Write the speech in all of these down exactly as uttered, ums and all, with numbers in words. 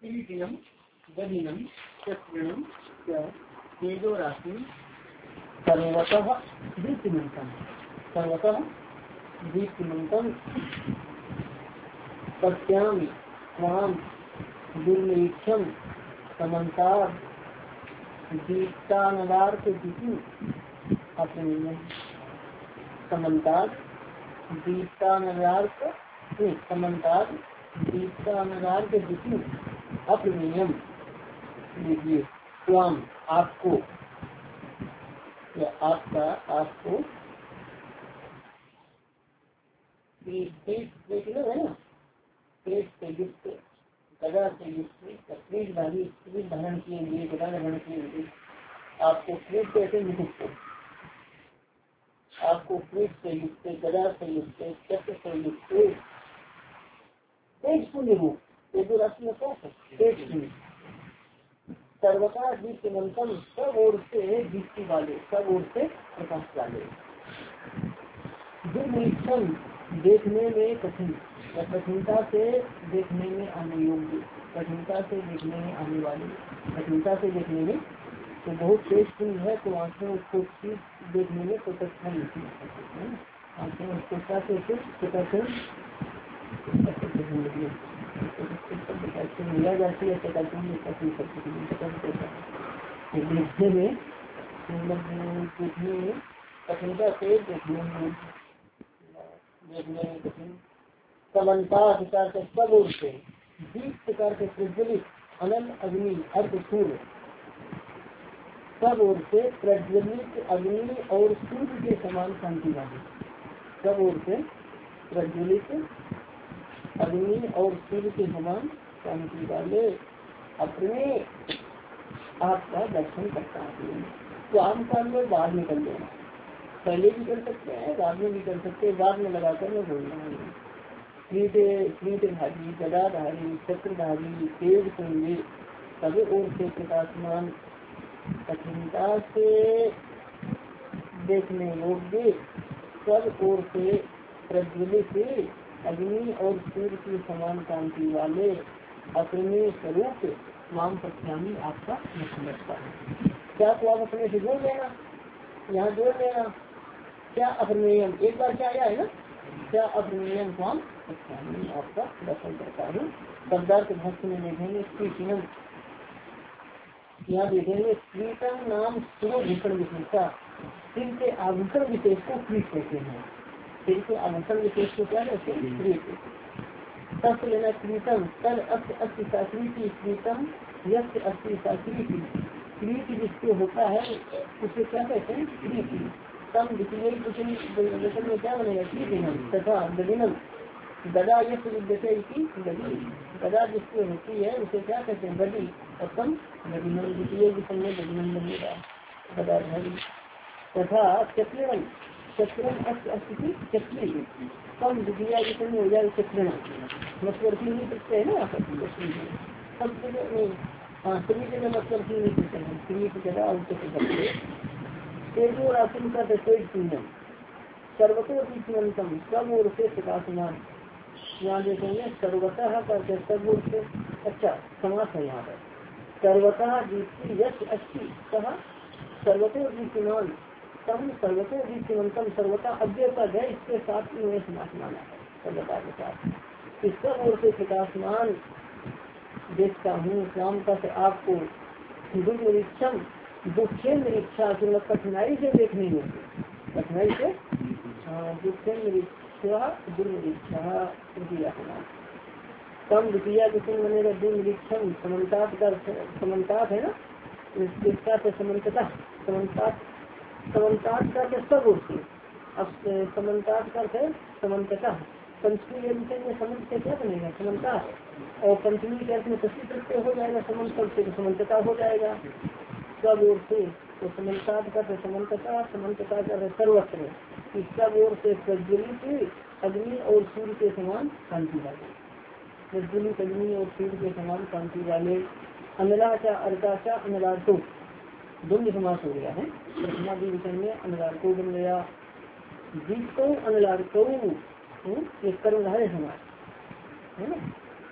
किरीटिनम गदिनम चक्रणम तेजो राशि सर्वतः दीप्तिमंतम सर्वतः दीप्तिमंतम पश्यामि त्वाम दुर्निरीक्षम समन्तार दीप्तानदार्थ दिशु अपने समन्तार दीप्तानदार्थ समन्तार दीप्तानदार्थ दिशु अप्रमेयम। लीजिए स्वाम आपको या आपका आपको पेट है ना, पेट से युक्त गदा से युक्त पेट धारी पेट धारण किए हुए गदा धारण किए हुए आपको पेट कैसे मुक्त आपको पेट से युक्त गदा से युक्त चक्र से युक्त पेट शून्य रूप तेजो राशि में क्या है पेट शून्य सर्वथा दीप्तिमंतम सब ओर से दीप्ति वाले सब ओर से प्रकाश वाले दुर्निरीक्षण देखने में कठिन या कठिनता से देखने में आने योग्य कठिनता से देखने में आने वाले कठिनता से देखने में तो बहुत तेज सुन है तो आंखें उसको देखने में तो कठिन नहीं आंखें उसको से मिला जाती है देखने में देखने में कठिनता से देखने में देखने में कठिन समन्ता अधिकार से सब ओर से बीस प्रकार के प्रज्वलित अनंत अग्नि अर्थ सूर्य सब ओर से प्रज्वलित अग्नि और सूर्य के समान शांति वाले सब ओर से प्रज्वलित अग्नि और सूर्य के समान शांति वाले अपने आपका दर्शन करता है। तो आम काल में बाहर निकल लेना पहले भी कर सकते हैं बाद में भी कर सकते हैं बाद में लगाकर मैं बोलना है कीटधारी गदाधारी चक्रधारी तेज कुंडे सब ओर से प्रकाशमान कठिनता से देखने योग्य सब ओर से प्रज्वलित अग्नि और सूर्य की समान कांति वाले अपने स्वरूप नाम प्रत्यामी आपका लगता है। क्या तो आप अपने से जोड़ लेना यहाँ जोड़ लेना क्या अप्रमेयम एक बार क्या आया है ना क्या अप्रमेयम स्वाम प्रत्यामी आपका दर्शन करता हूँ। शब्दार्थ भक्त में देखेंगे स्त्रीतम यहाँ देखेंगे स्त्रीतम नाम सुभूषण विशेषता सिर के आभूषण विशेष को प्रीत कहते हैं। सिर के आभूषण विशेष को क्या कहते हैं प्रीत तत्व लेना प्रीतम तल अस्त अस्थि शास्त्री की प्रीतम यश अस्थि शास्त्री की प्रीति जिसको होता है उसे क्या कहते हैं प्रीति तम द्वितीय वचन में क्या बनेगा प्रीतिनम तथा गदिनम गदा यश विद्यते की गदी गदा जिसकी होती है उसे क्या कहते हैं गदी और तम गदिनम द्वितीय वचन में गदिनम बनेगा गदाधारी तथा चक्रण चक्रण अस्त अस्थि की चक्री कम द्वितीय वचन में हो जाए चक्रण मतलब की नहीं सकते है ना सब जगह नहीं हाँ सभी जगह मतलब की नहीं सकते हैं सभी की जगह आवश्यक तेजो राशि का तेज पूजन सर्वतो दीप्तिमंतम सब ओर से प्रकाशमान यहाँ देखेंगे सर्वतः करके सब ओर से अच्छा समास है यहाँ पर सर्वतः दीप्ति यश अच्छी कहा सर्वतो दीप्तिमान तम सर्वतो दीप्तिमंतम सर्वता अव्यय का है इसके साथ ही समास माना है सर्वता के साथ इस सब ओर से प्रकाशमान देखता हूँ शाम का से आपको दुर्निरीक्षम दुखे निरीक्षा मतलब कठिनाई से देखने योग्य कठिनाई से दुखे निरीक्षा दुर्निरीक्षा कम द्वितीय विषय बनेगा दुर्निरीक्षम समन्तात का समन्तात है ना इसका से समन्तता समन्तात समन्तात का सब ओर से अब समन्तात का है समन्तता पंचमी विषय में समन्त से क्या बनेगा समन्ता और पंचमी के अर्थ में तस्वीर प्रत्यय हो जाएगा समन्त से समन्तता हो जाएगा सब ओर से तो समन्तात का समन्तता समन्तता का सर्वत्र इस सब ओर से प्रज्वलित अग्नि और सूर्य के समान कांति वाले प्रज्वलित अग्नि और सूर्य के समान कांति वाले अनलाचा अर्काचा अनलार्को द्वंद्व समास हो गया है प्रथमा विषय में अनलार्को बन गया दीप्तो अनलार्को ये कर्मधारय समास है ना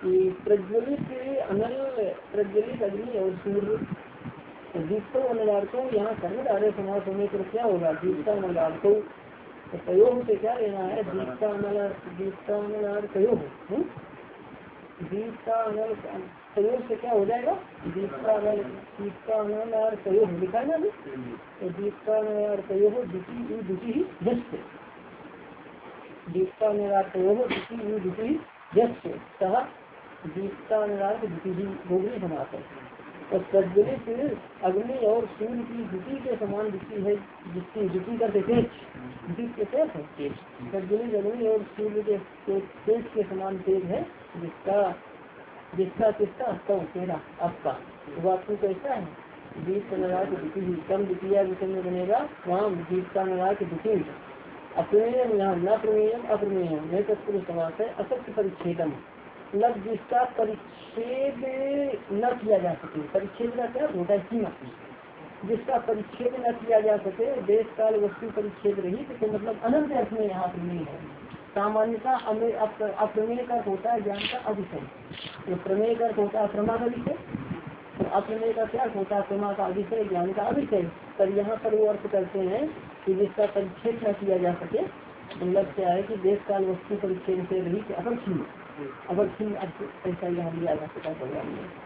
कि प्रज्वलित अनल, प्रज्वलित अग्नि और सूर्य, दीप्तो अनलार्को, यहाँ कर्म धारे समास होने पर क्या होगा, दीप्ता अनलार्को, तो प्रयोग से क्या लेना है, दीप्ता अनल, दीप्ता अनलार प्रयोग, दीप्ता अनल प्रयोग से क्या हो जाएगा, दीप्ता अनल, दीप्ता अनलार प्रयोग लिखा है ना अभी, तो दीप्ता अनलार प्रयोग द्वितीय द्वितीय जस्ट, दीप्ता अनलार प्रयोग द्वितीय द्वितीय जस्ट, कहा दीप्ता अनलार द्वितीय गोगरी समास है। तो प्रज्वलित अग्नि और सूर्य की द्युति के समान दिखती है, जिसकी द्युति करते तेज, द्युति के तेज है, प्रज्वलित अग्नि और सूर्य के तेज के समान तेज है, जिसका जिसका किसका तो तेरा आपका वास्तु कैसा है, दीप नरा की द्युति कम द्वितीय विषय में बनेगा, वहाँ दीपता नरा की द्युति अप्रमेयम, यहाँ न प्रमेयम अप्रमेयम नहीं तत्पुरुष समास है, असत्य परिच्छेदम, मतलब जिसका परिच्छेद न किया जा सके, परिच्छेद का क्या होता है, सीमा, जिसका परिच्छेद न किया जा सके, देश काल वस्तु परिच्छेद रहित, तो मतलब अनंत अर्थ में यहाँ प्रमेय है। सामान्यता अप्रमेय का होता है ज्ञान का अभिषय, तो प्रमेय का होता है प्रमा का विषय, तो अप्रमेय का क्या होता है, प्रमा का अभिषय, ज्ञान का अभिषय। पर यहाँ पर वो अर्थ करते हैं कि जिसका परिच्छेद न किया जा सके, मतलब क्या है कि देश काल वस्तु परिच्छेद से रहित अपरछीन, अपरछीन अर्थ ऐसा यहाँ लिया जा सकता है।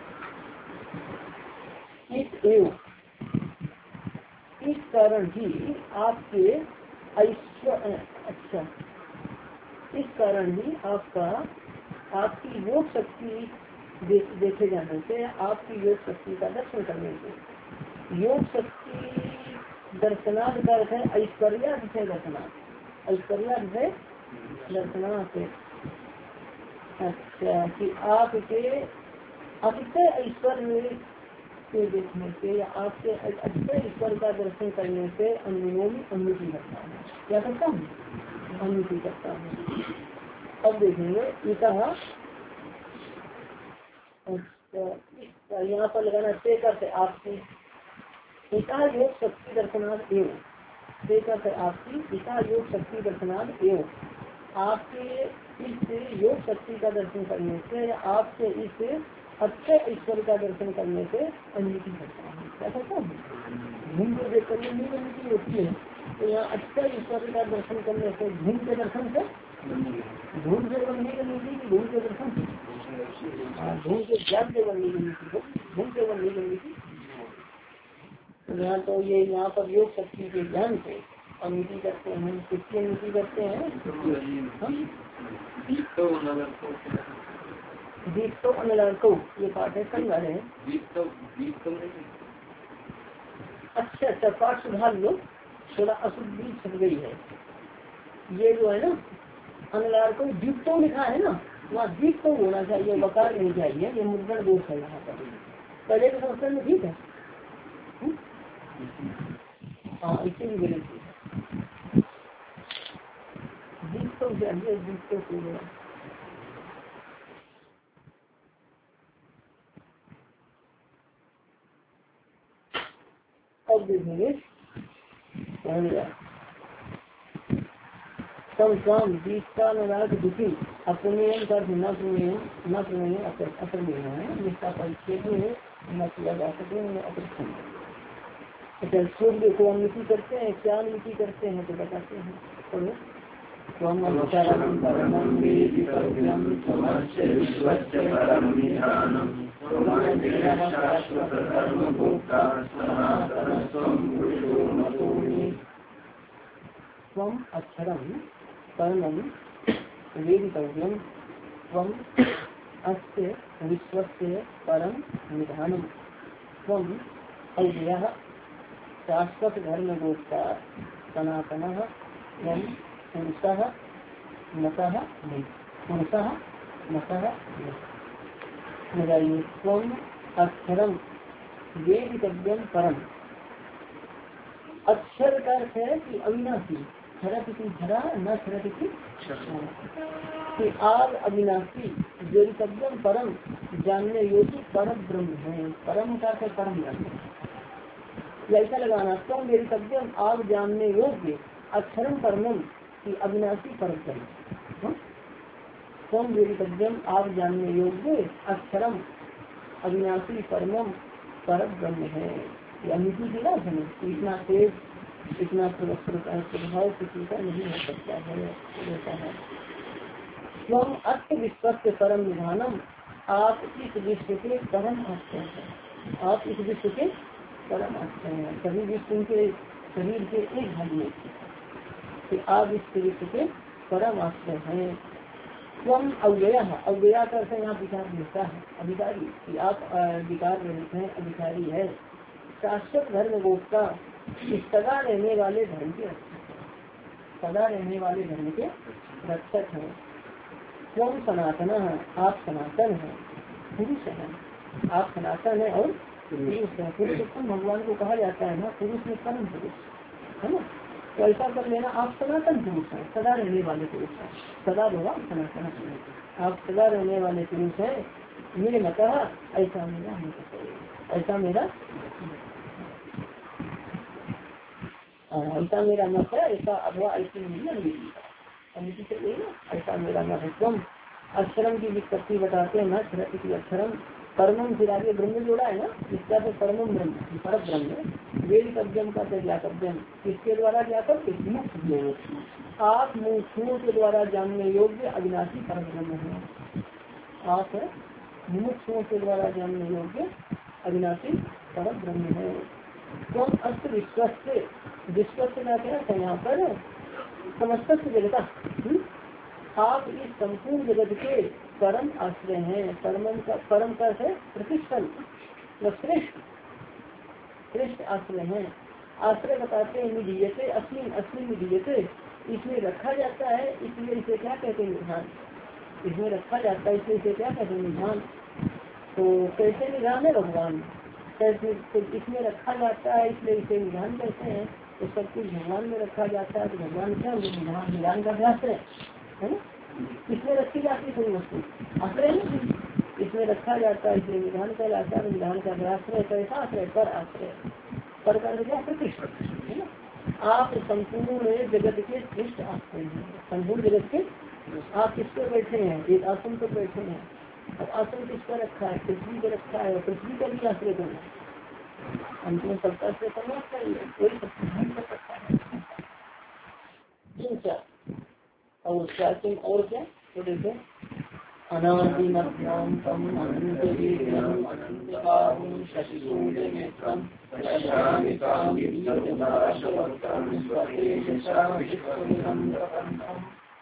इस एव इस कारण ही आपके ऐश्वर्य, अच्छा इस कारण ही आपका आपकी योग शक्ति दे, देखे जाने से, आपकी योग शक्ति का दर्शन करने से, योग शक्ति दर्शनार्थ का अर्थ है ऐश्वर्यार्थ से दर्शनार्थ, ऐश्वर्यार्थ है दर्शनार्थ। अच्छा कि आपके अतिशय ऐश्वर्य के देखने से या आपके अतिशय ईश्वर का दर्शन करने से अनुमोमी अनुमति करता है, क्या करता हूँ, अनुमति करता हूँ। अब देखेंगे इतना, अच्छा यहाँ पर लगाना से करते आपकी इता योग शक्ति दर्शनार्थ एवं, से करते आपकी इता योग शक्ति दर्शनार्थ एवं, आपके इस योग शक्ति का दर्शन करने से, आपके इस अच्छे ईश्वर का दर्शन करने से अनुमति करता है, क्या करता है, घूम के देख करने में अनुमति होती है। तो यहाँ अच्छे ईश्वर का दर्शन करने से, घूम के दर्शन से, धूम से बनने की अनुमति की, धूम के दर्शन से, धूम के ज्ञान से बनने की अनुमति, धूम से बनने की अनुमति। यहाँ तो ये यहाँ पर योग शक्ति के ज्ञान से अनुमति करते हैं, किसकी अनुमति करते हैं, दीप तो अनलार्को, ये पाठ है कल वाले हैं, अच्छा अच्छा पाठ सुधार लो, थोड़ा अशुद्धि छप गई है, ये जो है ना अनलार्को दीप तो लिखा है ना, वहाँ दीप तो होना चाहिए, वकार नहीं चाहिए, ये मुद्रण दोष है यहाँ पर, पहले के संस्कृत में ठीक है, हाँ इसे भी बोले दीप तो चाहिए, दीप तो हो। अब देखेंगे कम काम दीपता नाराज दुखी अप्रमेय का न प्रमेय न प्रमेय अप्रमेय है, जिसका परिच्छेद न किया जा सके, अप्रमेय। अच्छा सूर्य को अनुमति करते हैं, क्या अनुमति करते हैं तो बताते हैं, पढ़ो स्वम अक्षरम परमं वेदितव्यम, स्वम अस्य विश्वस्य परम निधानम, स्वम अव्ययः शाश्वत धर्म गोप्ता सनातनः, स्वम पुरुषः मतः पुरुषः मतः लगाइए, स्वम अक्षरम वेदितव्यम परम, अक्षर का अर्थ है कि अविनाशी, क्षरत की धरा न क्षरत की कि आप अविनाशी, वेदितव्यम परम जानने योग्य परम ब्रह्म है, परम का अर्थ परम ब्रह्म, ऐसा लगाना, स्वम वेदितव्यम आप जानने योग्य, अक्षरम परमम की अविनाशी परम ब्रह्म, स्वयं वेदितव्यम आप जानने योग्य अक्षरम अविनाशी परमम पर ब्रह्म है। अनिति की बात है, इतना तेज इतना प्रभाव किसी का नहीं हो सकता है, ऐसा है। स्वयं अत्य विश्व परम निधानम आप इस विश्व के परम आश्रय हैं। आप इस विश्व के परम आश्रय हैं, सभी विश्व के शरीर के एक भाग में कि आप इस विश्व के परम आश्रय हैं। स्वयं अव्यय अव्यया का अर्थ यहाँ विचार मिलता है अधिकारी कि आप विकार रहित हैं, अधिकारी है। शाश्वत धर्म गोप्ता सदा रहने वाले धर्म के रक्षक, सदा रहने वाले धर्म के रक्षक हैं। स्वयं सनातन आप सनातन है, पुरुष है, आप सनातन है और पुरुष है। पुरुष उत्तम भगवान को कहा जाता है ना, पुरुष में परम पुरुष है ना। तो ऐसा कर लेना आप सनातन पुरुष हैं, सदा रहने वाले पुरुष हैं। सदा होगा सनातन, आप सदा रहने वाले पुरुष है। मेरे मत ऐसा मेरा ऐसा मेरा ऐसा मेरा मत है, ऐसा अथवा ऐसी नहीं ऐसा मेरा मत है। तुम अक्षरम की विपत्ति बताते हैं ना, अक्षरम परमम फिर आगे ब्रह्म जोड़ा है ना, इसका तो परमम ब्रह्म पर ब्रह्म। वेद कव्यम का तो ज्ञातव्यम, किसके द्वारा ज्ञातव्य? आप मुमुक्षुओं के द्वारा जानने योग्य अविनाशी पर ब्रह्म है। आप मुमुक्षुओं के द्वारा जानने योग्य अविनाशी पर ब्रह्म है। तुम अस्त विश्वस्त विश्वस्त का क्या है यहाँ पर? समस्त जगता, आप इस संपूर्ण जगत के परम आश्रय हैं। परम का परम का है प्रतिष्ठन, श्रेष्ठ श्रेष्ठ आश्रय हैं। आश्रय बताते हैं निधीयते अश्विन अश्विन निधीयते, इसमें रखा जाता है, इसलिए इसे क्या कहते हैं? निधान। इसमें रखा जाता है इसलिए इसे क्या कहते हैं? निधान। तो कैसे निधान है भगवान? कैसे तो इसमें रखा जाता है इसलिए इसे निधान कहते हैं। तो सब कुछ भगवान में रखा जाता है तो भगवान क्या निधान निधान का अभ्यास है ना। इसमें रखी जाती है कोई वस्तु आश्रय नहीं, इसमें रखा जाता है इसलिए निधान का जाता है। निधान का आश्रय कैसा आश्रय? पर आश्रय, पर का क्या? प्रतिष्ठा है ना। आप संपूर्ण जगत के श्रेष्ठ आश्रय हैं। संपूर्ण जगत के आप किस पर बैठे हैं? एक आसन पर बैठे हैं। अब आसन किस पर रखा है? पृथ्वी पर रखा है, पृथ्वी का भी आश्रय करना है। अंतिम सबका आश्रय करना चाहिए, कोई सब नहीं कर सकता है। क्या और क्या और क्या? तो देखो अनादि मध्यम तम अनंत वीर्यम अनंत बाहुं शशिसूर्य नेत्रम दशामितां विश्वदाशवक्त्रं स्वतेजसा विश्वमिदं प्रपन्नम्।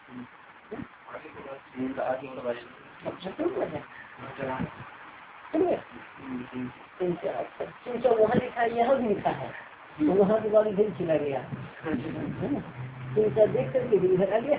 वहाँ लिखा है, यहाँ भी लिखा है, तो वहाँ के बाद इधर चला गया है ना। तो इसे देख करके भी इधर आ गया।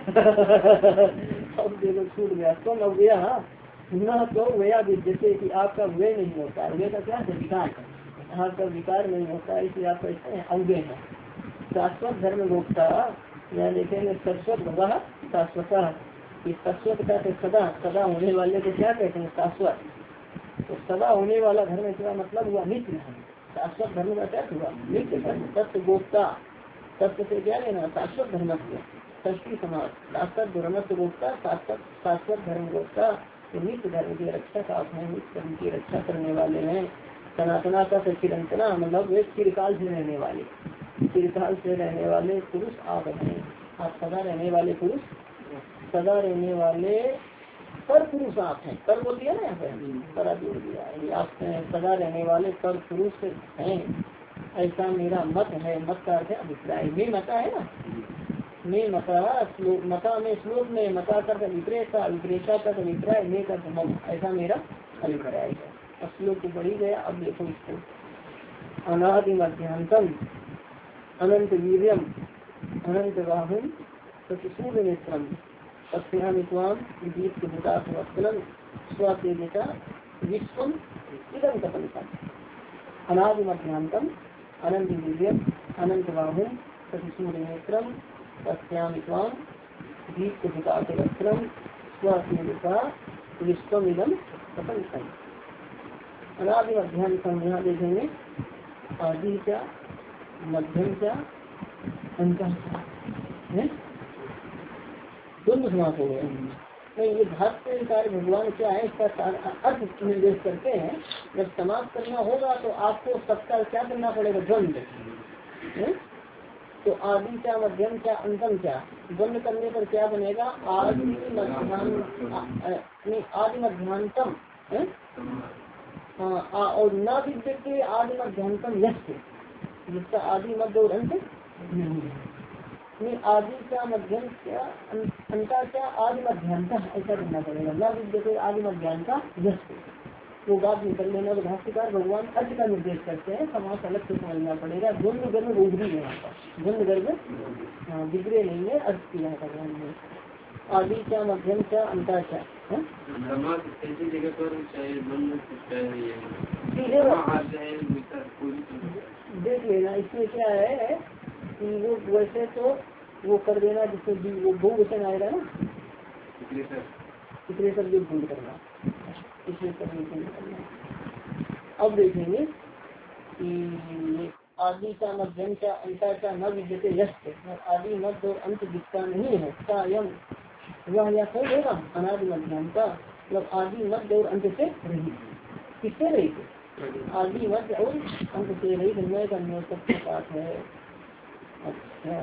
अब देखो छूट गया। तो न गया न तो गया जैसे कि आपका व्यय नहीं होता है। व्यय का क्या है? विकार, आपका विकार नहीं होता है, इसलिए आप कैसे हैं? अव्यय है। शाश्वत धर्म गोप्ता, यहाँ देखेंगे शाश्वत भगवा शाश्वत। इस शाश्वत का तो सदा सदा होने वाले को क्या कहते हैं? शाश्वत। तो सदा होने वाला धर्म का मतलब हुआ नित्य धर्म। शाश्वत धर्म का क्या हुआ? नित्य धर्म। तत्व गोप्ता, तत्व से क्या लेना? शाश्वत धर्म से षष्ठी समाज। शाश्वत धर्म से गोप्ता, शाश्वत शाश्वत धर्म गोप्ता, नित्य धर्म के रक्षक आप हैं, नित्य धर्म की रक्षा करने वाले हैं। सनातना का चिरंतना मतलब वे चिरकाल से रहने वाले, चिरकाल से रहने वाले पुरुष आप हैं। आप सदा रहने वाले पुरुष, सदा रहने वाले पर पुरुष आप हैं। पर बोल दिया ना यहाँ पे, पर बोल दिया। आप सदा रहने वाले पर पुरुष हैं, ऐसा मेरा मत है। मत का अर्थ है अभिप्राय। में मता है ना, में मता श्लोक, मता में श्लोक में मता कर विप्रेता, विप्रेता का अभिप्राय, में का मत, ऐसा मेरा अभिप्राय है। अब श्लोक को बढ़ी गया। अब देखो इसको, अनादि मध्यांतम अनंत वीर्यम अनंत बाहुम प्रतिसूर्य नेत्रम तस्यामित्वाम दीप्त भूतात्मवत्सलं स्वतेजसा विश्वम इदं तपन्तं। अनादि मध्यांतम अनंत वीर्यम अनंत बाहुम प्रतिसूर्य नेत्रम तस्यामित्वाम दीप्त भूतात्मवत्सलं स्वतेजसा विश्वम इदं तपन्तं। अनादि मध्यांतम, यहाँ देखेंगे आदि क्या, मध्यम क्या, अंत क्या है, दोनों समास हो गए। नहीं, ये भाष्यकार भगवान क्या है इसका अर्थ निर्देश करते हैं। जब समाप्त करना होगा तो आपको सबका क्या करना पड़ेगा, द्वंद। तो आदि क्या, मध्यम क्या, अंतम क्या, द्वंद करने पर क्या बनेगा, आदि मध्यान नहीं आदि मध्यांतम है हाँ, और न विद्यते आदि मध्यांतम यश, जिसका आदि मध्य और अंत नहीं है। नहीं, आदि क्या, मध्यम क्या, अंता क्या, आदि मध्यांता, ऐसा करना पड़ेगा। न विद्यते आदि मध्यांता यश, वो बात निकल लेना। तो भाष्यकार भगवान अर्थ का निर्देश करते हैं, समास अलग से समझना पड़ेगा। द्वंद गर्भ उभरी है यहाँ पर, द्वंद गर्भ हाँ बिगड़े नहीं है, अर्थ किया है भगवान ने। आदि क्या, मध्यम क्या, अंता क्या, देख लेना। इसमें क्या है कि वो वैसे तो वो कर देना जिससे वो बहुवचन आएगा ना, इतने सब भी भूल करना, इसलिए सब भूल करना। अब देखेंगे कि आदि का, मध्यम का, अंता का न विद्यते यश, आदि मध्य और अंत दिखता नहीं है का यम वह या कौन होगा, अनादि मध्यम का मतलब आदि मध्य और अंत से रहित। किससे रहित, आदि मध्य और अंत से रहित, अन्वय का नियोजक के पास है। अच्छा,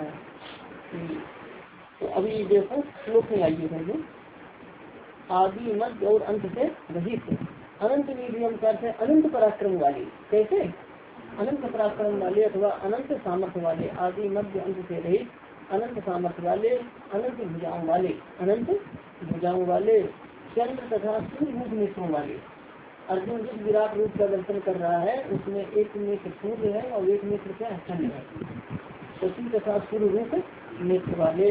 तो अभी देखो श्लोक में आइए पहले। आदि मध्य और अंत से रहित, अनंत वीर्यम करते अनंत पराक्रम वाले। कैसे, अनंत पराक्रम वाले अथवा अनंत सामर्थ्य वाले, आदि मध्य अंत से रहित, अनंत सामर्थ्य वाले, अनंत भुजाओं वाले, अनंत भुजाओं वाले, चंद्र तथा सूर्य रूप नेत्रों वाले। अर्जुन जिस विराट रूप का दर्शन कर रहा है उसमें एक नेत्र सूर्य है और एक नेत्र क्या है, चंद्र है। शशि तथा सूर्य रूप नेत्र वाले,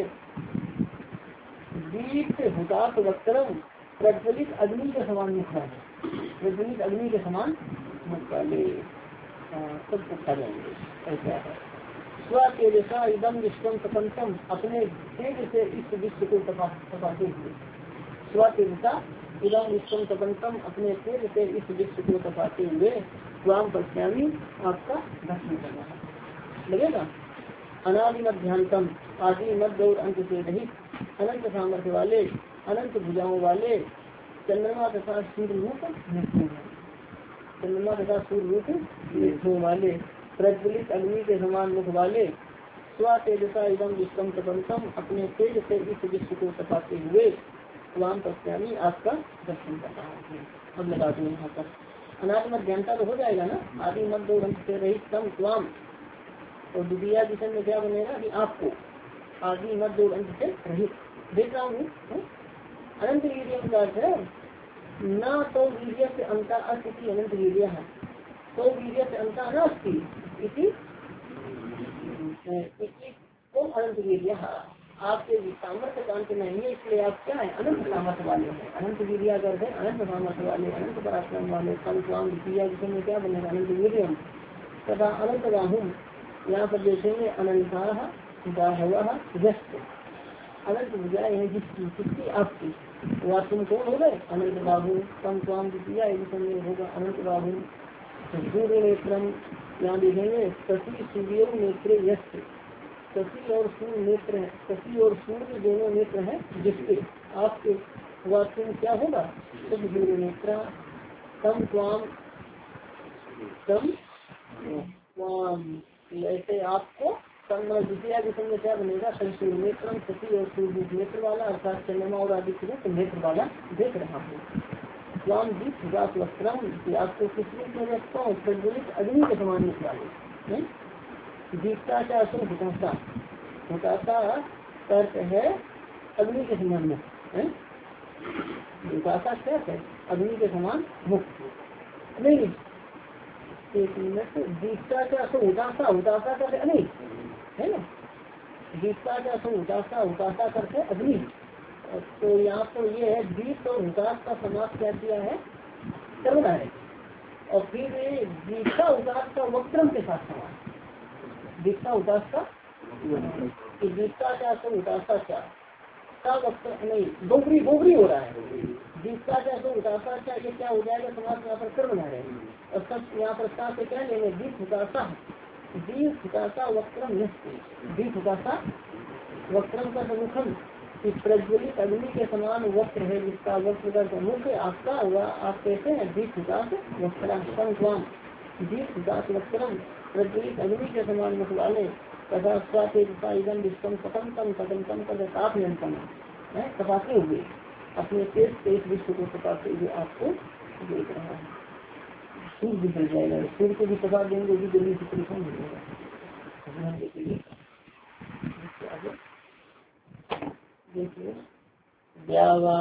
दीप्त हुताश वक्त्रम प्रज्वलित अग्नि के समान मुख वाले, प्रज्वलित अग्नि के समान मुख वाले, सब पूछा जाएंगे। ऐसा है स्व तेजसा इदम विश्वम प्रपंचम, अपने तेज से इस विश्व को तपाते हुए। स्व तेजसा इदम विश्वम प्रपंचम, अपने तेज से इस विश्व को तपाते हुए। स्वाम पश्यामी, आपका दर्शन करना है लगेगा। अनादि मध्यांतम, आदि मध्य और अंत से रहित, अनंत सामर्थ्य वाले, अनंत भुजाओं वाले, चंद्रमा तथा सूर्य रूप नेत्रों, चंद्रमा तथा सूर्य रूप नेत्रों वाले, प्रज्वलित अग्नि के समान मुख वाले। स्व तेजसा एवं विश्वम प्रपंचम, अपने तेज से इस विश्व को तपाते हुए। स्वाम पश्यामी, आपका दर्शन कर रहा हूँ। अब लगा दो यहाँ पर अनादि मध्यांता तो हो जाएगा ना, आदि मध्य और अंत से रहित तम स्वाम, और द्वितीय दिशा में क्या बनेगा कि आपको आदि मध्य और अंत से रहित देख रहा हूँ। अनंत वीर्य का अर्थ है न तो वीर्य से अंता अस्ति अनंत वीर्य है, तो वीर्य से अंता नास्ति इति तो अनंत वीर्य। आपके सामर्थ्य का अंत नहीं है, इसलिए आप क्या है, अनंत सामर्थ्य वाले हैं। अनंत वीर्य का अर्थ है अनंत सामर्थ्य वाले, अनंत पराक्रम वाले। कल स्वाम द्वितीय जिसमें में क्या बनेगा, अनंत वीर्य तथा अनंत बाहु। यहाँ पर देखेंगे अनंता बाहव व्यस्त, अनंत भुजाएं हैं जिसकी, किसकी, आपकी। वह तुम कौन हो गए, अनंत बाहु। कम स्वाम द्वितीय जिसमें होगा अनंत बाहु। सूर्य नेत्रम, यहाँ देखेंगे शशि सूर्य नेत्र यश, शशि और सूर्य नेत्र है, शशि और सूर्य दोनों नेत्र हैं जिसके, आपके। वह तुम क्या होगा, सूर्य नेत्र। तम स्वाम, तम स्वाम, ऐसे आपको द्वितीय विषय में क्या बनेगा, सूर्य नेत्र, शशि और सूर्य नेत्र वाला, अर्थात चंद्रमा और आदित्य रूप नेत्र वाला देख रहा हूँ। स्वाम दीप हुदास वस्त्रम, आपको किस रूप में रखता हूँ, प्रज्वलित अग्नि के समान मुख वाले। दीपता क्या असो हुतासा, हुतासा अर्थ है अग्नि के समान मुख है। हुतासा क्या है, अग्नि के समान मुख। नहीं एक मिनट, दीपता क्या असो हुतासा, हुतासा करते नहीं है ना, दीपता क्या असो हुतासा, हुतासा करते अग्नि। तो यहाँ पर ये है दीप और हुतास का समास क्या किया है, करना है। और फिर दीपता उदास का वक्त्रम के साथ समास, दीपता उदास का दीपता क्या तो उदासा क्या का वक्त्र नहीं, गोबरी गोबरी हो रहा है। दीपता क्या तो उदासा क्या, ये क्या हो जाएगा, समास यहाँ पर कर बना रहे। और सब यहाँ पर सा से क्या लेंगे, दीप हुतासा, दीप हुतासा वक्त्रम, दीप हुतासा वक्त्रम का मुखम, कि प्रज्वलित अग्नि के समान वस्त्र है जिसका वस्त्र का मुख आपका हुआ। आप कहते हैं दीप हुतास वस्त्राम दीप हुतास वस्त्रम प्रज्वलित अग्नि के समान मुख वाले तथा स्वातेजम विश्वम पतम तम पतम तम कर ताप नियंत्रण है तपाते हुए अपने तेज तेज विश्व को तपाते हुए आपको देख रहा है। सूर्य भी जल जाएगा, सूर्य को भी तपा देंगे भी जल्दी से परेशान हो जाएगा। देखिए द्यावा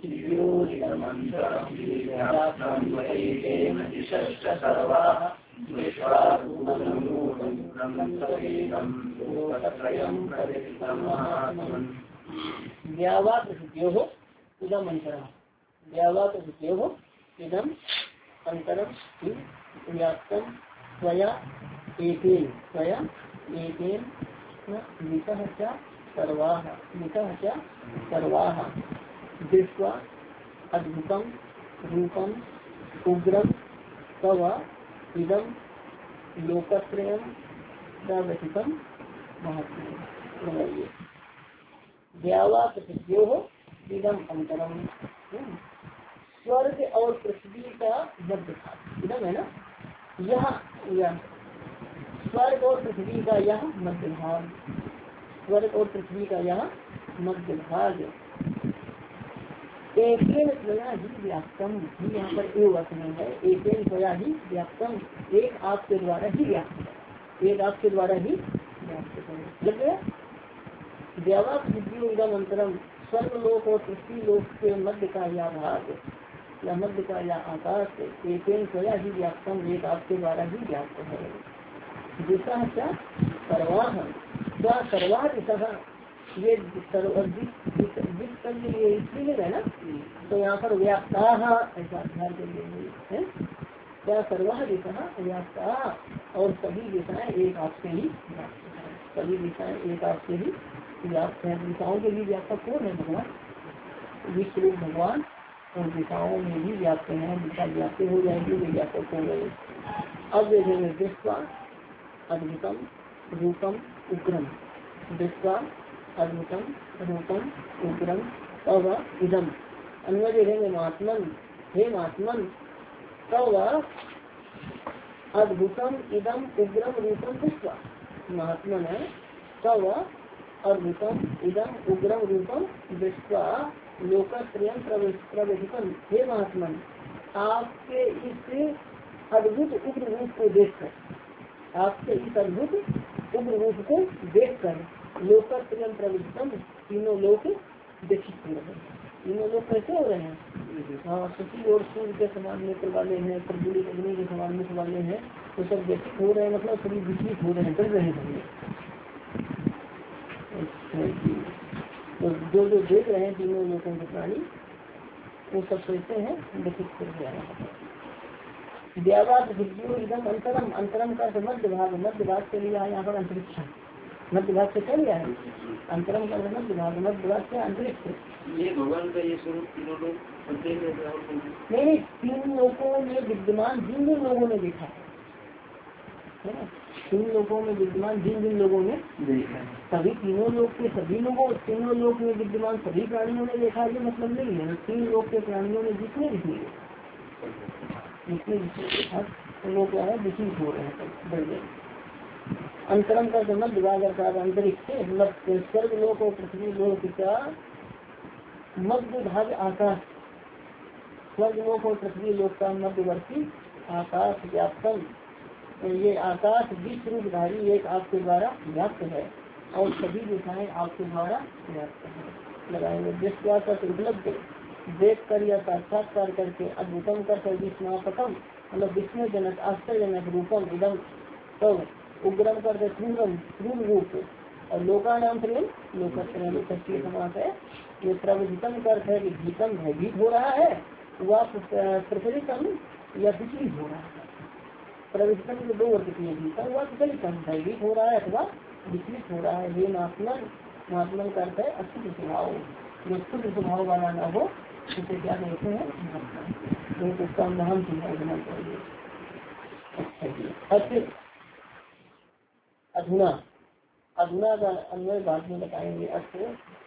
प्रसिद्धियो हो इदम अंतरम द्यावा प्रसिद्धियो हो इदम अंतरम व्याप्तम स्वया एकेन स्वया एकेन वितः च सर्वाः वितः च सर्वाः दृष्ट्वा अद्भुतम रूपम उग्रम तव इदम लोकत्रयम् प्रवचितम महात्म्यम्। द्यावा प्रसिद्धियो हो इदम अंतरम स्वर्ग और पृथ्वी का मध्य भाग इदम है ना, यह स्वर्ग और पृथ्वी का यह मध्य भाग, स्वर्ग और पृथ्वी का यह मध्य भाग एकेन स्वया ही व्याप्तम ही यहाँ पर एक वचन है। एकेन स्वया ही व्याप्तम एक आपके द्वारा ही व्याप्त है, एक आपके द्वारा ही व्याप्त है। लग गया द्यावा पृथ्वी इदम अंतरम स्वर्ग लोक और पृथ्वी लोक के मध्य का यह भाग या मध्य का यह आकाश एकेन स्वया ही व्याप्तम एक आपके द्वारा ही व्याप्त है। दिशा क्या सर्वाह क्या सर्वाह दिशा ये इसलिए है ना, तो यहाँ पर व्याप्ता ऐसा अध्ययन कर लेंगे क्या सर्वाह दिशा व्याप्ता और सभी दिशाएं एक आपसे ही व्याप्त है, सभी दिशाएं एक आपसे ही व्याप्त है। दिशाओं के भी व्यापक कौन है भगवान, विश्व रूप भगवान और दिशाओं में भी व्याप्त है, दिशा व्याप्त हो जाएगी वे व्यापक हो गए। अब देखेंगे दृष्टवा अद्भुतम रूपम उग्रम दृष्टवा अद्भुतम रूपम उग्रम तव इदम अन्वय देखेंगे महात्मन हे महात्मन तव अद्भुतम इदम उग्रम रूपम दृष्टवा महात्मन है तव अद्भुतम इदम उग्रम रूपम दृष्टवा लोकत्रयम् प्रवेशितम। हे महात्मन आपके इस अद्भुत उग्र रूप को देखकर, आपके इस अद्भुत उग्र रूप को देखकर लोकत्रयम् प्रवेशितम तीनों लोक दीक्षित हो रहे हैं। तीनों लोग कैसे हो रहे हैं, हाँ पृथ्वी और सूर्य के समान नेत्र वाले हैं, प्रज्वलित अग्नि के समान मुख वाले हैं, तो सब दीक्षित हो रहे हैं, मतलब सभी विचलित हो रहे हैं, डर रहे हैं। तो जो जो देख रहे हैं तीनों लोगों के प्राणी वो सब सोचते हैं दीक्षित कर दिया है। द्यावा पृथ्वी इदम अंतरम अंतरम का मध्य भाग, मध्य भाग से लिया है यहाँ पर अंतरिक्ष, मध्य भाग से क्या लिया है अंतरम का मध्य भाग, मध्य भाग से अंतरिक्ष। ये भगवान का ये स्वरूप तीनों लोग नहीं, तीन लोगों में विद्यमान जिन जिन लोगों ने देखा है, तीन लोगों में विद्यमान जिन जिन लोगों ने देखा है, सभी तीनों लोग के सभी लोगों तीनों लोग में विद्यमान सभी प्राणियों ने देखा, ये मतलब नहीं है। तीन लोग के प्राणियों ने जितने जितने जितने जितने देखा तो लोग क्या है विचलित हो रहे हैं, डर गए। अंतरम का मध्य भाग अर्थात अंतरिक्ष मतलब स्वर्ग लोक और पृथ्वी लोक का मध्य भाग आकाश, स्वर्ग लोक और पृथ्वी लोक का मध्यवर्ती आकाश व्याप्तम, तो ये आकाश विश्व रूपधारी एक आपके द्वारा व्याप्त है और सभी दिशाएं आपके द्वारा व्याप्त है। लगाएंगे दृष्टवा का उपलब्ध देख कर या साक्षात्कार करके अद्भुतम कर विस्मापकम मतलब विस्मयजनक आश्चर्यजनक रूपम इदम तो उग्रम कर क्रूरम क्रूर रूप और लोका नाम प्रेम लोकत्रयम् सच्ची समास है। ये प्रवधितम कर है कि भीतम भयभीत हो रहा है, वह प्रचलितम या विचलित हो रहा है। प्रवधितम के दो वर्ग की भीतम वह प्रचलितम भयभीत हो रहा है अथवा विचलित हो रहा है। ये महात्मन महात्मन का अर्थ है अशुद्ध स्वभाव, जो शुद्ध स्वभाव वाला न हो उसे क्या कहते हैं, तो उसका महान स्वभाव होना चाहिए। अच्छा जी, अब अधुना अधुना का अन्वय बाद में बताएंगे। अर्थ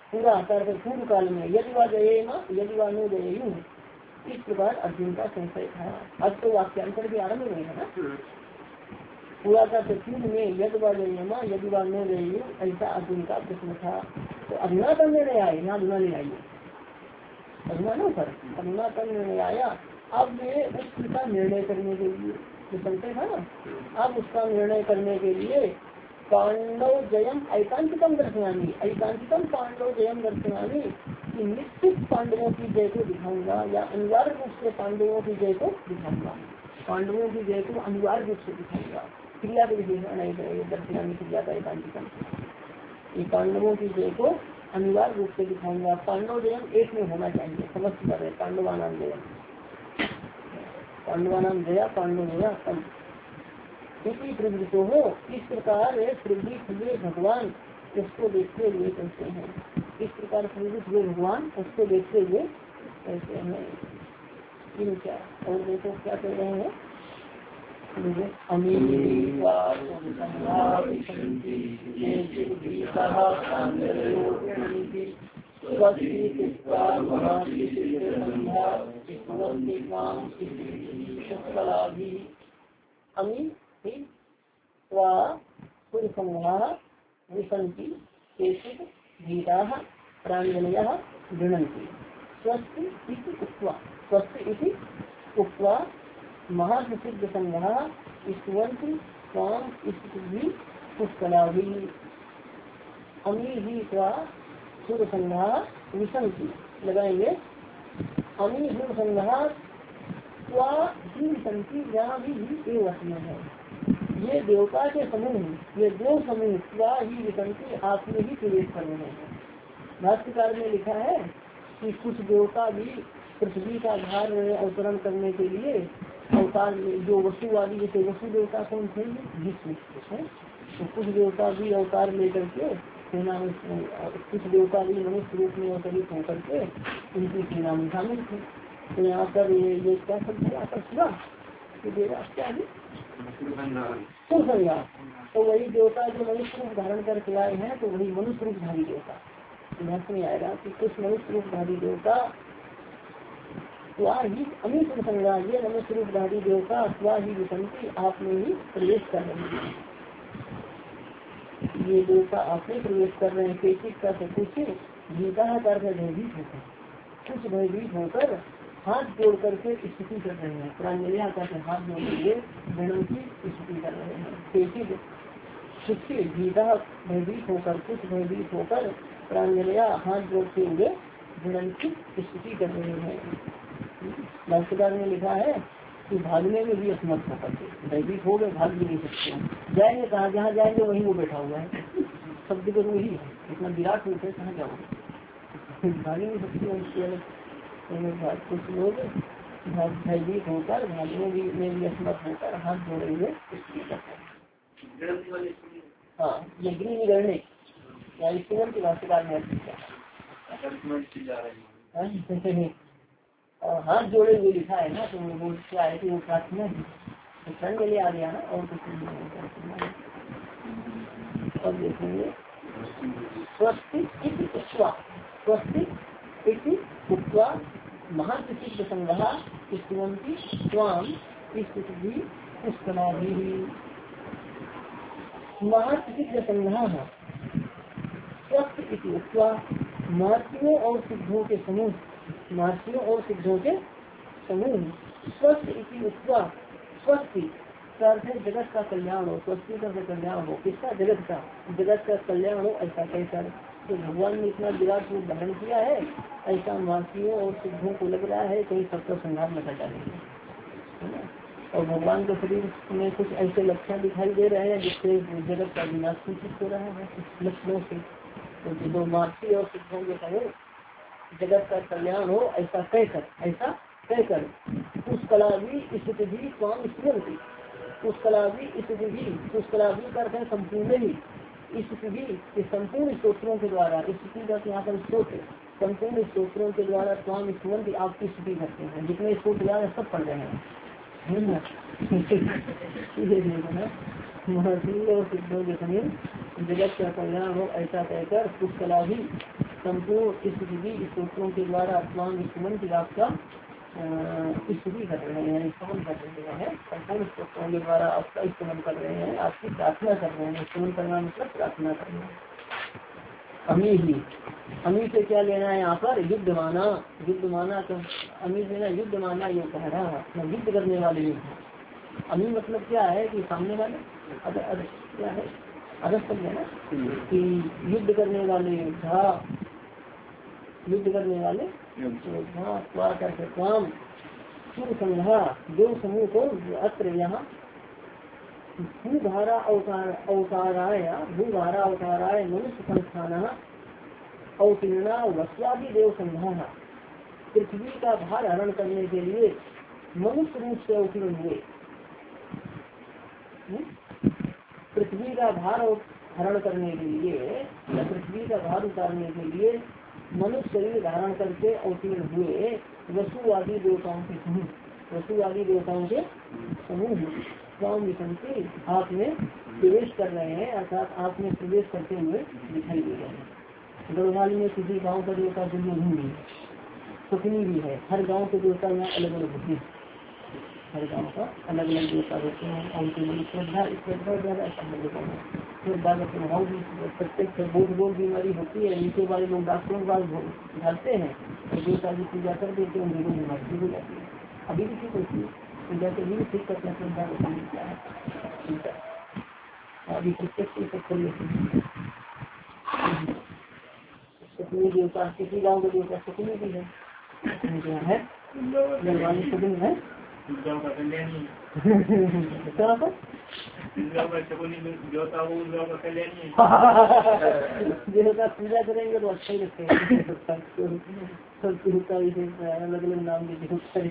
पूरा आकार पूर्व काल में यदि वा जये यदि वा नो जयू, इस प्रकार अर्जुन का संशय था। अब तो वाक्यांतर भी आरम्भ में है ना, पूरा का पूर्व में यदि वा जयेमा यदि वा नो जयू, ऐसा अर्जुन का प्रश्न था। तो अधुना तक निर्णय आए, यहाँ अधुना नहीं आई, अधुना ना पर अधुना तक निर्णय आया। अब ये उसका निर्णय करने के लिए जो संशय था ना, अब उसका निर्णय करने के लिए पांडव जयम ऐकांतिकम दर्शनानी, ऐकांतिकम पांडव जयम दर्शनानी, कि निश्चित पांडवों की जय को दिखाऊंगा या अनिवार्य रूप से पांडवों की जय को दिखाऊंगा, पांडवों की जय को अनिवार्य रूप से दिखाऊंगा। क्रिया के विशेषण दर्शनानी क्रिया का ऐकांतिकम, ये पांडवों की जय को अनिवार्य रूप से दिखाऊंगा। पांडव जयम एक में होना चाहिए, समझ कर है पांडवा नाम जयम, पांडवा नाम जया पांडव जया कम क्योंकि प्रवृत्तो हो। इस प्रकार प्रवृत्त हुए भगवान उसको देखते हुए कहते हैं, इस प्रकार प्रवृत्त हुए भगवान उसको देखते हुए कहते हैं। इन क्या और देखो क्या कह रहे हैं, अमी विसंति केचित् भीताः प्राञ्जलयः गृह्णन्ति स्वस्ति इति उक्त्वा, स्वस्ति इति उक्त्वा महासिद्ध संघाः स्तुवन्ति त्वां स्तुतिभिः पुष्कलाभिः। अमी ही त्वा सूर्य संघाः विसंति, लगाएंगे अमी सूर्य संघाः त्वा ही विसंति, जहाँ भी एक वचन है। ये देवता के समूह, ये दो समूह त्वा ही विसंति आप में ही प्रवेश कर रहे हैं। भाष्यकार ने लिखा है कि कुछ देवता भी पृथ्वी का भार अवतरण करने के लिए अवतार में, जो वसुवादी जैसे वसु देवता कौन थे विष्णु है, तो कुछ देवता भी अवतार लेकर के सेना में, कुछ देवता भी मनुष्य रूप में अवतरित होकर के उनकी सेना में शामिल थे। तो यहाँ पर ये ये क्या शब्द है आपका सुना क्या है सुसंज्ञा, तो वही देवता जो मनुष्य रूप धारण करके आए हैं, तो वही मनुष्य रूपधारी देवता में आएगा कि कुछ मनुष्य रूपधारी देवता स्वा ही अमित संज्ञा, ये मनुष्य रूपधारी देवता स्वा ही विसंति आप में ही प्रवेश कर रहे हैं। ये देवता आप में प्रवेश कर रहे हैं। केचित का से कुछ भीता कर भयभीत होकर, कुछ भयभीत होकर हाथ जोड़ करके स्थिति कर रहे हैं। प्रांजलिया का हाथ जोड़ करके गणों की स्थिति कर रहे हैं। केचित कुछ भीता भयभीत होकर, कुछ भयभीत होकर प्रांजलिया हाथ जोड़ते हुए गणों की स्थिति कर रहे हैं। भाष्यकार ने लिखा है कि भागने में भी असमर्थ होकर भयभीत हो गए, भाग भी नहीं सकते। जाएंगे कहाँ, जहाँ जाएंगे वहीं वो बैठा हुआ है, शब्द को वही है, इतना विराट रूप है, कहाँ जाओगे, भाग नहीं सकते। उसके अलग कुछ लोग भयभीत होकर भागने भी में भी असमर्थ होकर हाथ जोड़े हुए हाँ ये गृह गढ़ने या ईश्वर की भाष्यकार ने और हाथ जोड़े हुए लिखा है ना, तो वो क्या है कि वो प्रार्थना है, तो क्षण के लिए आ गया ना, और कुछ नहीं। अब देखेंगे स्वस्ति इति उक्त्वा, स्वस्ति इति उक्त्वा महासिद्ध संघाः स्तुवन्ति त्वां स्तुतिभिः पुष्कलाभिः। महासिद्ध संघाः स्वस्ति इति उक्त्वा, महर्षियों और सिद्धों के समूह, महर्षियों और सिद्धों के समूह स्वस्थ इति उक्त्वा, स्वस्ति का अर्थ है जगत का कल्याण हो, स्वस्ति का कल्याण हो, किसका, जगत का, जगत का कल्याण हो ऐसा कहकर। तो भगवान ने इतना विराट रूप धारण किया है, ऐसा महर्षियों और सिद्धों को लग रहा है कहीं सबका संहार न कर डालेंगे, है ना। और भगवान के शरीर में कुछ ऐसे लक्षण दिखाई दे रहे हैं जिससे जगत का विनाश सूचित हो रहा है लक्षणों से। तो जो महर्षि और सिद्धों के समूह जगत का कल्याण हो ऐसा कहकर, ऐसा कहकर पुष्कला भी स्थिति भी स्वाम स्मृति, पुष्कला भी स्थिति भी, पुष्कला भी करते हैं संपूर्ण ही, स्थिति भी संपूर्ण स्तोत्रों के द्वारा, स्थिति का यहाँ पर स्तोत्र, संपूर्ण स्तोत्रों के द्वारा स्वाम स्मृति आपकी स्थिति करते हैं। जितने स्तोत्र याद सब पढ़ रहे हैं महर्षि और सिद्धों के समीप जगत का कल्याण हो ऐसा कहकर पुष्कला भी संपूर्ण स्तुति स्तोत्रों के द्वारा स्वामी सुमन की आपका स्तुति कर रहे हैं, स्तमन कर रहे हैं। संपूर्ण स्तोत्रों के द्वारा आपका स्तमन कर रहे हैं, आपकी प्रार्थना कर रहे हैं। स्तमन करना मतलब प्रार्थना करना। अमी ही अमी से क्या लेना है यहाँ पर? युद्ध माना। युद्ध माना तो अमी से ना युद्ध माना ये कह रहा, युद्ध करने वाले युद्ध। अमी मतलब क्या है कि सामने वाले अदर, अदर, क्या है अदर सब है ना कि युद्ध करने वाले योद्धा, युद्ध करने वाले योद्धा। क्या करके काम सूर्य संघा देव समूह को अत्र यहाँ भूधारा अवतार अवताराय भूधारा अवताराय मनुष्य संस्थान अवतीर्णा वस्वादी देव संघा। पृथ्वी का भार हरण करने के लिए मनुष्य रूप से अवतीर्ण हुए। पृथ्वी का भार हरण करने के लिए या पृथ्वी का भार उतारने के लिए मनुष्य शरीर धारण करके अवतीर्ण हुए वसु आदि देवताओं के समूह। वसु आदि देवताओं के समूह स्वाम विसंति आप में प्रवेश कर रहे हैं, अर्थात आप में प्रवेश करते हुए दिखाई दे रहे हैं। गढ़वाली में किसी गांव का देवता दुनिया भी है, सुखनी भी है। हर गांव के देवता यहाँ अलग अलग होते हैं, हर गांव का अलग अलग देवता होते हैं और उनके लिए श्रद्धा श्रद्धा ज्यादा संबंधित है। श्रद्धा का प्रभाव भी प्रत्येक बहुत बहुत बीमारी होती है, नीचे वाले लोग डॉक्टरों के पास जाते हैं और देवता की पूजा कर देते हैं, उनकी कोई बीमारी ठीक हो जाती है। अभी भी ठीक होती है, पूजा के लिए ठीक करते हैं। श्रद्धा का क्या है अभी प्रत्यक्ष कर लेते हैं। सुखनी देवता किसी गाँव का देवता सुखनी भी है, है गढ़वाली सुखनी है। देवता पूजा करेंगे तो अच्छा ही लगते हैं। अलग अलग नाम भी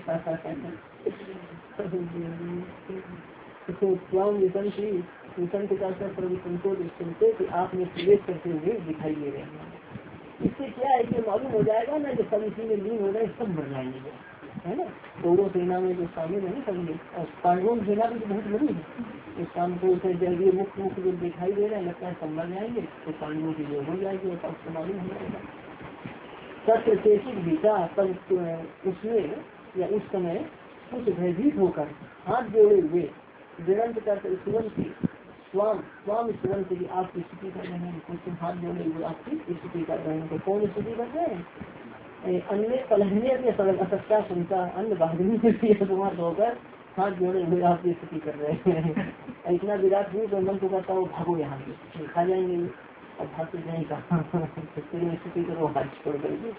सुनते कि आप में प्रवेश करते हुए दिखाई दे रहे हैं। इससे क्या है कि मालूम हो जाएगा ना कि सब इसी में लीन हो गए, सब मर जाएंगे, है ना। कौरव सेना में जो शामिल है ना सब, और पांडवों की सेना भी तो बहुत बड़ी है। इस काम को जल्दी मुख्य मुख्य जो दिखाई दे रहे हैं, लगता है सब मर जाएंगे, तो पांडवों की जो हो जाएगी वो सबको मालूम हो जाएगा। सत्य शेषित बीता तब उसमें या उस समय कुछ भयभीत होकर हाथ जोड़े हुए विरंत कर सुवंती स्वाम स्वाम सुवंत की आपकी स्तुति कर रहे हैं। कुछ हाथ जोड़े हुए आपकी स्तुति कर रहे हैं। तो कौन स्तुति कर रहे हैं? अन्य पलहने के असत्या सुनता अन्य बहादुरी होकर हाथ जोड़े हुए आपकी स्तुति कर रहे हैं। इतना विराट हुई तो मन को कहता हो भागो यहाँ से खा जाएंगे, अब भाग तो जाएगा, स्तुति करो हाथ छोड़ करके।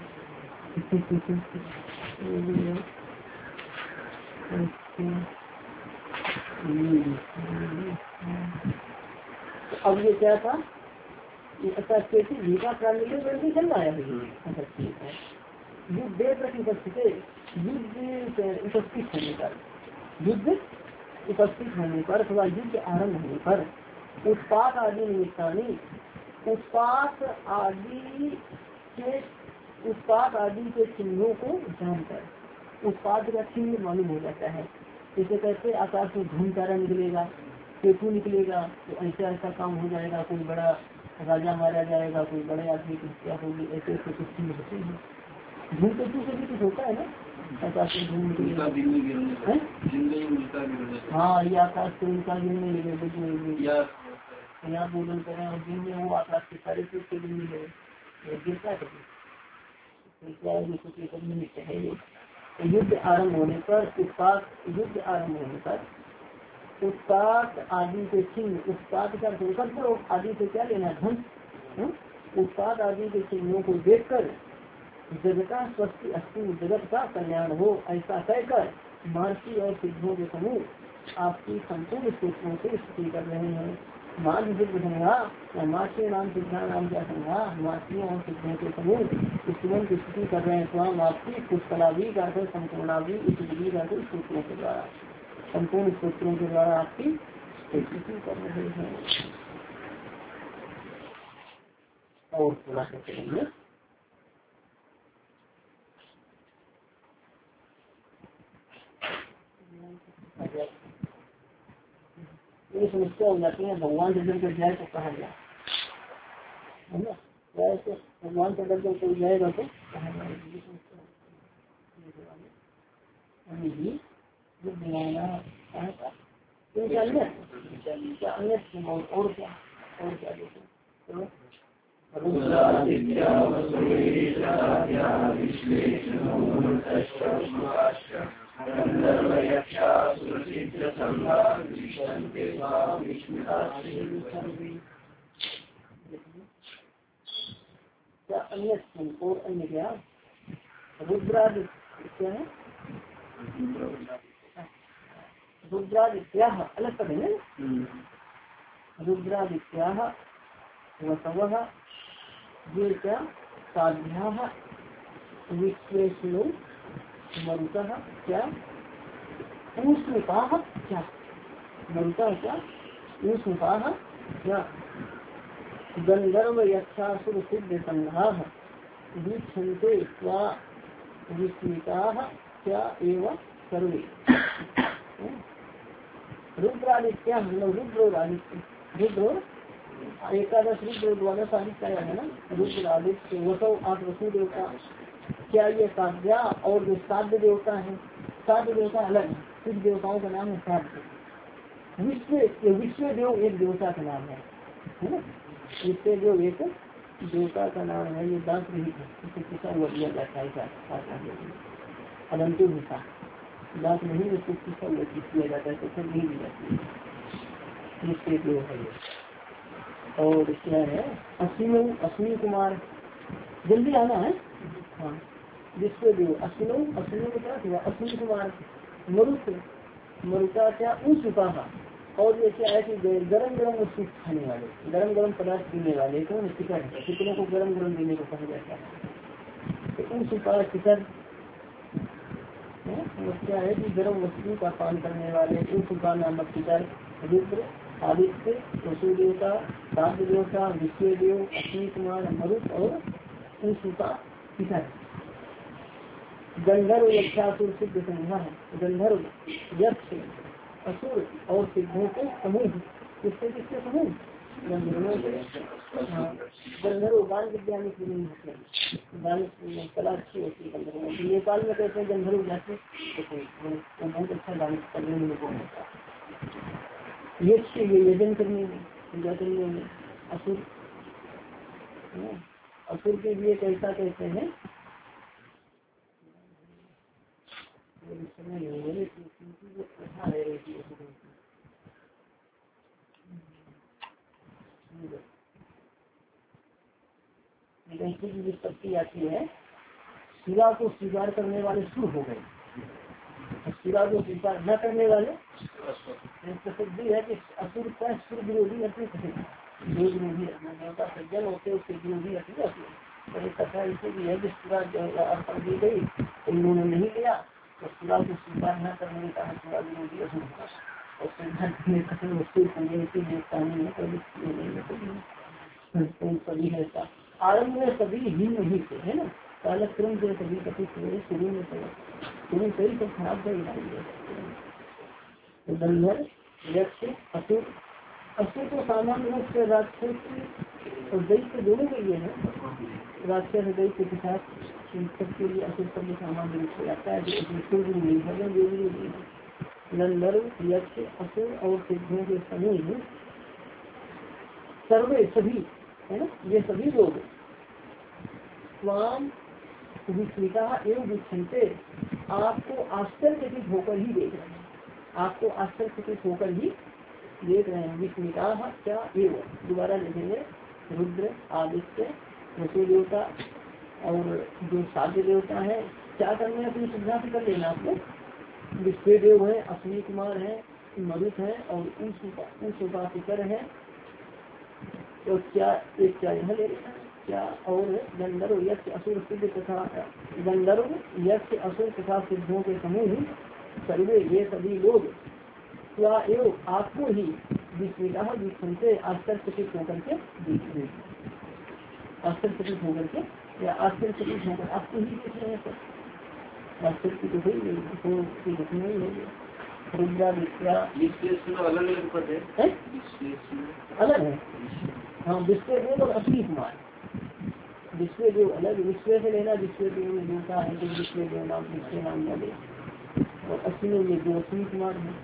अब ये क्या था? अच्छा कैसी भीका प्राणी में चल रहा है। अच्छा ठीक है। युद्ध प्रति उपस्थित युद्ध उपस्थित होने पर युद्ध उपस्थित होने पर अथवा युद्ध आरंभ होने पर उत्पात आदि निमित्तानी उत्पात आदि के उत्पात आदि के चिन्हों को जानकर उत्पाद का चिन्ह मालूम हो जाता है। जैसे कैसे आकाश में धूम तारा निकलेगा, केतु निकलेगा तो ऐसा ऐसा काम हो जाएगा, कोई बड़ा राजा मारा जाएगा, कोई बड़े आदमी की हत्या होगी, ऐसे ऐसे कुछ चिन्ह होते हैं। धूम केतु से भी कुछ होता है ना, आकाश में धूम निकलेगा। हाँ ये आकाश से उनका गिरने लगे, यहाँ बोलन करें और दिन में वो आकाश के सारे चीज के गिरने लगे, गिरता है है। युद्ध आरंभ होने पर उत्पात युद्ध आरंभ होने पर उत्पात आदि के चिन्ह उत्पात का संकल्प आदि से क्या लेना धन उत्पात आदि के चिन्हों को देखकर जगता स्वस्ति अस्तु जगत का कल्याण हो ऐसा कहकर महर्षि और सिद्धों के समूह आपकी संपूर्ण स्तोत्रों से स्तुति कर रहे हैं। मान सिद्ध संघा या मार्षी नाम सिद्धा नाम क्या संघा मार्षियों और सिद्धों के समूह स्तुवन की स्तुति कर रहे हैं। स्वाम आपकी पुष्कला भी करके संपूर्णा भी स्तुति करके स्तोत्रों के द्वारा संपूर्ण स्तोत्रों के द्वारा आपकी स्तुति कर रहे हैं। और थोड़ा सा करेंगे ये समस्या हो जाती है। भगवान से जब जाए तो कहा जाए, है ना। वैसे भगवान का दर्जन कोई जाएगा तो अन्य और क्या और क्या देखो क्या अन्य और अन्य क्या रुद्रादित्य क्या है रुद्रादित्याः अलग कर देंगे रुद्रादित्याः वसवः ये क्या साध्याः विश्वेषणो मरुतः क्या ऊष्मिकाः क्या मरुतः क्या ऊष्मिकाः क्या गंधर्व यक्षासुर सिद्ध संघाः वीक्षन्ते स्वा विस्मिताः क्या एवं सर्वे रुद्रादित्य रुद्र और आदित्य रुद्र एकादश रुद्र द्वादश आदित्य है ना रुद्र आदित्य वसव आठ वसु देवता क्या ये साध्या और जो साध्य देवता है साध्य देवता अलग है कुछ देवताओं का नाम है साध्य विश्व विश्व देव एक देवता का नाम है है ना विश्व देव एक देवता का नाम है ये दास रही है इसे किसा हुआ दिया जाता है अनंतु हिस्सा दास नहीं उसको किसा हुआ किया जाता है तो फिर नहीं दी जाती है विश्व देव है ये और क्या है अश्विनो अश्विनी कुमार जल्दी आना है हाँ विश्व देव अश्विनो अश्विनी को क्या हुआ अश्विनी कुमार मरुत मरुता क्या ऊँच चुका था और ये क्या है कि गरम गरम वस्तु खाने वाले गरम गरम पदार्थ पीने वाले कौन शिकर है कितनों को गरम गरम देने को कहा जाता है तो ऊँच चुका शिकर क्या है कि गरम वस्तु का पान करने वाले ऊँच चुका नामक शिकर रुद्र आदित्य वसु देवता साध्य देवता विश्व देव अश्विनी कुमार मरुत और ऊँच चुका शिकर गंधर्व यक्षासुर सिद्ध संघ गंधर्व यक्ष असुर और सिद्धों के समूह किससे किसके समूह गंधर्वों के गंधर्व गान विद्या में गान कला अच्छी होती है गंधर्वों की नेपाल में कहते हैं गंधर्व जाते बहुत अच्छा गान करने में लोगों होता है यक्ष ये यजन करने में पूजा करने में असुर असुर के लिए कैसा कहते हैं समय विपत्ति आती है शिवा को स्वीकार करने वाले सुर हो गए शिवा को स्वीकार न करने वाले प्रसिद्धि है कि असुर का सुर विरोधी अपनी प्रसिद्धि जो विरोधी देवता सज्जन होते उसके विरोधी अपनी अपनी कथा इसे भी है कि शिवा अर्पण दी गई उन्होंने नहीं लिया तो शिवा को स्वीकार न करने का शिवा विरोधी असुर होगा और स्वीकार करने का वस्तु देवता नहीं सभी है आरम्भ में सभी हीन ही थे है ना कालक्रम से सभी कथित हुए शुरू में शुरू से ही सब खराब कर गंधर्व यक्ष असुर असुर तो सामान्य रूप से राक्षस और दैत्य दोनों के लिए है राक्षस दैत्य के साथ सबके लिए असुर शब्द सामान्य रूप से आता है गंधर्व यक्ष असुर और सिद्धों के समूह सर्वे सभी है ना ये सभी लोग स्वाम विस्मिता एवं विस्मिते आपको आश्चर्यचकित होकर ही देख रहे हैं आपको आश्चर्यचकित होकर ही देख रहे हैं विस्मिता क्या एवं दोबारा लिखेंगे रुद्र आदित्य वसु देवता और जो साध्य देवता है क्या करने अपनी सुविधा से कर लेना आपको विश्व देव है अश्विनी कुमार है मरुत है और उस उपासिकर है तो क्या एक क्या यहाँ ले क्या और गंधर्व यक्ष असुर सिद्ध तथा गंधर्व यक्ष असुर तथा सिद्धों के समूह सर्वे ये सभी लोग क्या एवं आपको ही विस्मिता विस्मते आश्चर्यचकित होकर के आश्चर्यचकित होकर के या आश्चर्यचकित होकर आपको ही देख रहे हैं आश्चर्य तो ही होगी रुद्रादित्या अलग है हाँ विश्व देव और अश्विनी कुमार विश्व देव अलग, विश्व से लेना विश्व देव में देवता है तो विश्व देव नाम विश्व नाम वाले, और अश्विनी में जो अश्विनी कुमार है,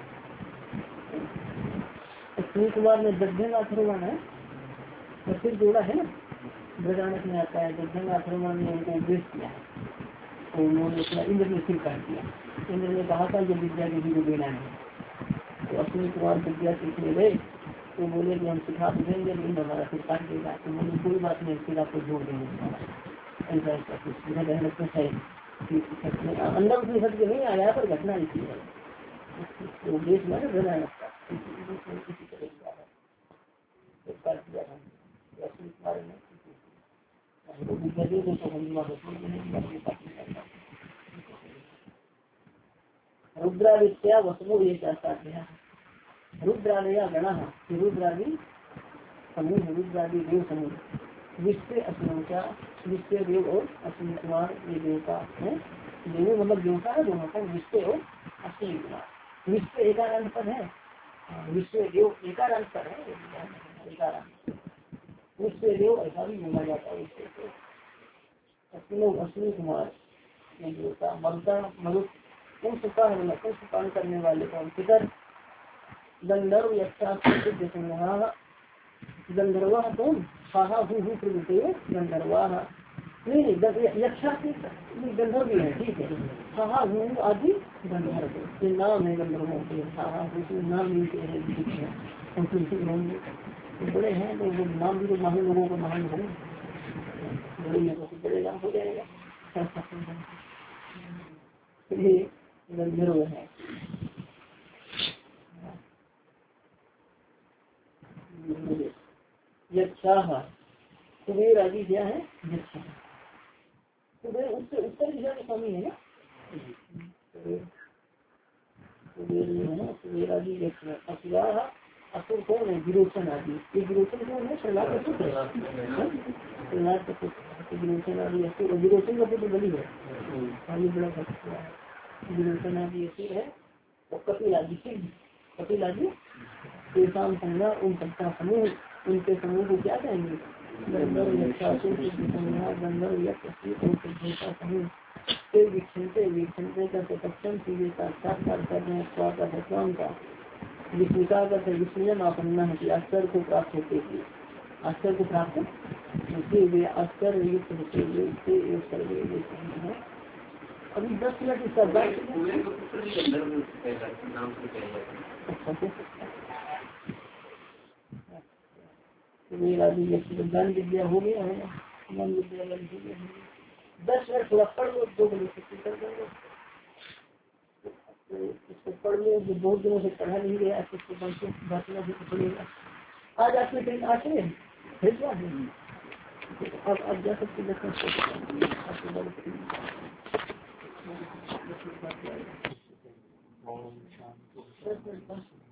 अश्विनी कुमार में दक्षिण अथर्वण है और फिर जोड़ा है ना, ब्रजानक में आता है दक्षिण अथर्वण ने उनको उपदेश किया है, तो उन्होंने अपना इंद्र ने फिर कर दिया। इंद्र ने कहा था जब विद्या किसी को देना है, तो अश्विनी कुमार विद्या सीखने गए तो बोले कि हम सिखा तो देंगे लेकिन हमारा फिर काट देगा, तो बोले कोई बात नहीं, फिर आपको जोड़ देंगे ऐसा ऐसा कुछ है। अंदर उसमें सत्य नहीं आया पर घटना इसी है, तो देश में रहना लगता इसी तरह अश्विनी कुमार ने रुद्रादित्या वसुमो ये चाहता है, रुद्रादया गणा रुद्रादि समूह, रुद्रादि देव समूह, विश्व अश्विनों का, विश्व देव और अश्विनी कुमार ये देवता है, देव मतलब देवता है दोनों का, विश्व और अश्विनी कुमार। विश्व एकारांत पर है, विश्व देव एकारांत पर है, एकारांत विश्व देव ऐसा भी बोला जाता है। अश्विनो अश्विनी कुमार ये देवता ममता मरुत कुंभ का कुंभ पान करने वाले का पितर गंधर्व यक्षा गंधर्वा तो हाहा हु हु प्रभुते गंधर्वा नहीं नहीं यक्षा गंधर्व भी है, ठीक है, हाहा हु आदि गंधर्व ये नाम है गंधर्वों के, हाहा हु नाम मिलते हैं, बड़े हैं तो वो नाम भी तो महान लोगों को महान हो बड़े नाम हो जाएगा, ये गंधर्व है। यक्षा कुबेर आदि क्या है, यक्षा कुबेर उससे उत्तर दिशा में स्वामी है ना, कुबेर जो है कुबेर आदि यक्षा। असुरा असुर कौन है, विरोचन आदि, ये विरोचन कौन है, प्रहलाद का पुत्र, प्रहलाद का पुत्र विरोचन आदि असुर, विरोचन का पुत्र बलि है, आगे बड़ा भक्त है, विरोचन आदि असुर है। और कपिल आदि सिंह, कपिल आदि तेसाम संज्ञा उन सबका समूह, उनके समूह को क्या कहेंगे, गंधर्व यक्षा संज्ञा गंधर्व यक्षा समूह। फिर वीक्षणते वीक्षणते का सक्षम सीधे साक्षात्कार करते हैं, स्वागत है स्वाम का, विस्मिता का विस्मयन आपन्ना है कि आश्चर्य को प्राप्त होते थे, आश्चर्य को प्राप्त होते हुए आश्चर्य युक्त होते हुए है। अभी दस मिनट इसका मेरा भी ज्ञान विद्या हो गया है, ज्ञान विद्या दस मिनट थोड़ा पढ़ लो, दो बजे छुट्टी कर देंगे, इसको पढ़ लो, जो बहुत दिनों से पढ़ा नहीं गया इसको बांटना भी पड़ेगा। आज आपने कहीं आते हैं भेजवा देंगे, अब अब जा सकते दस मिनट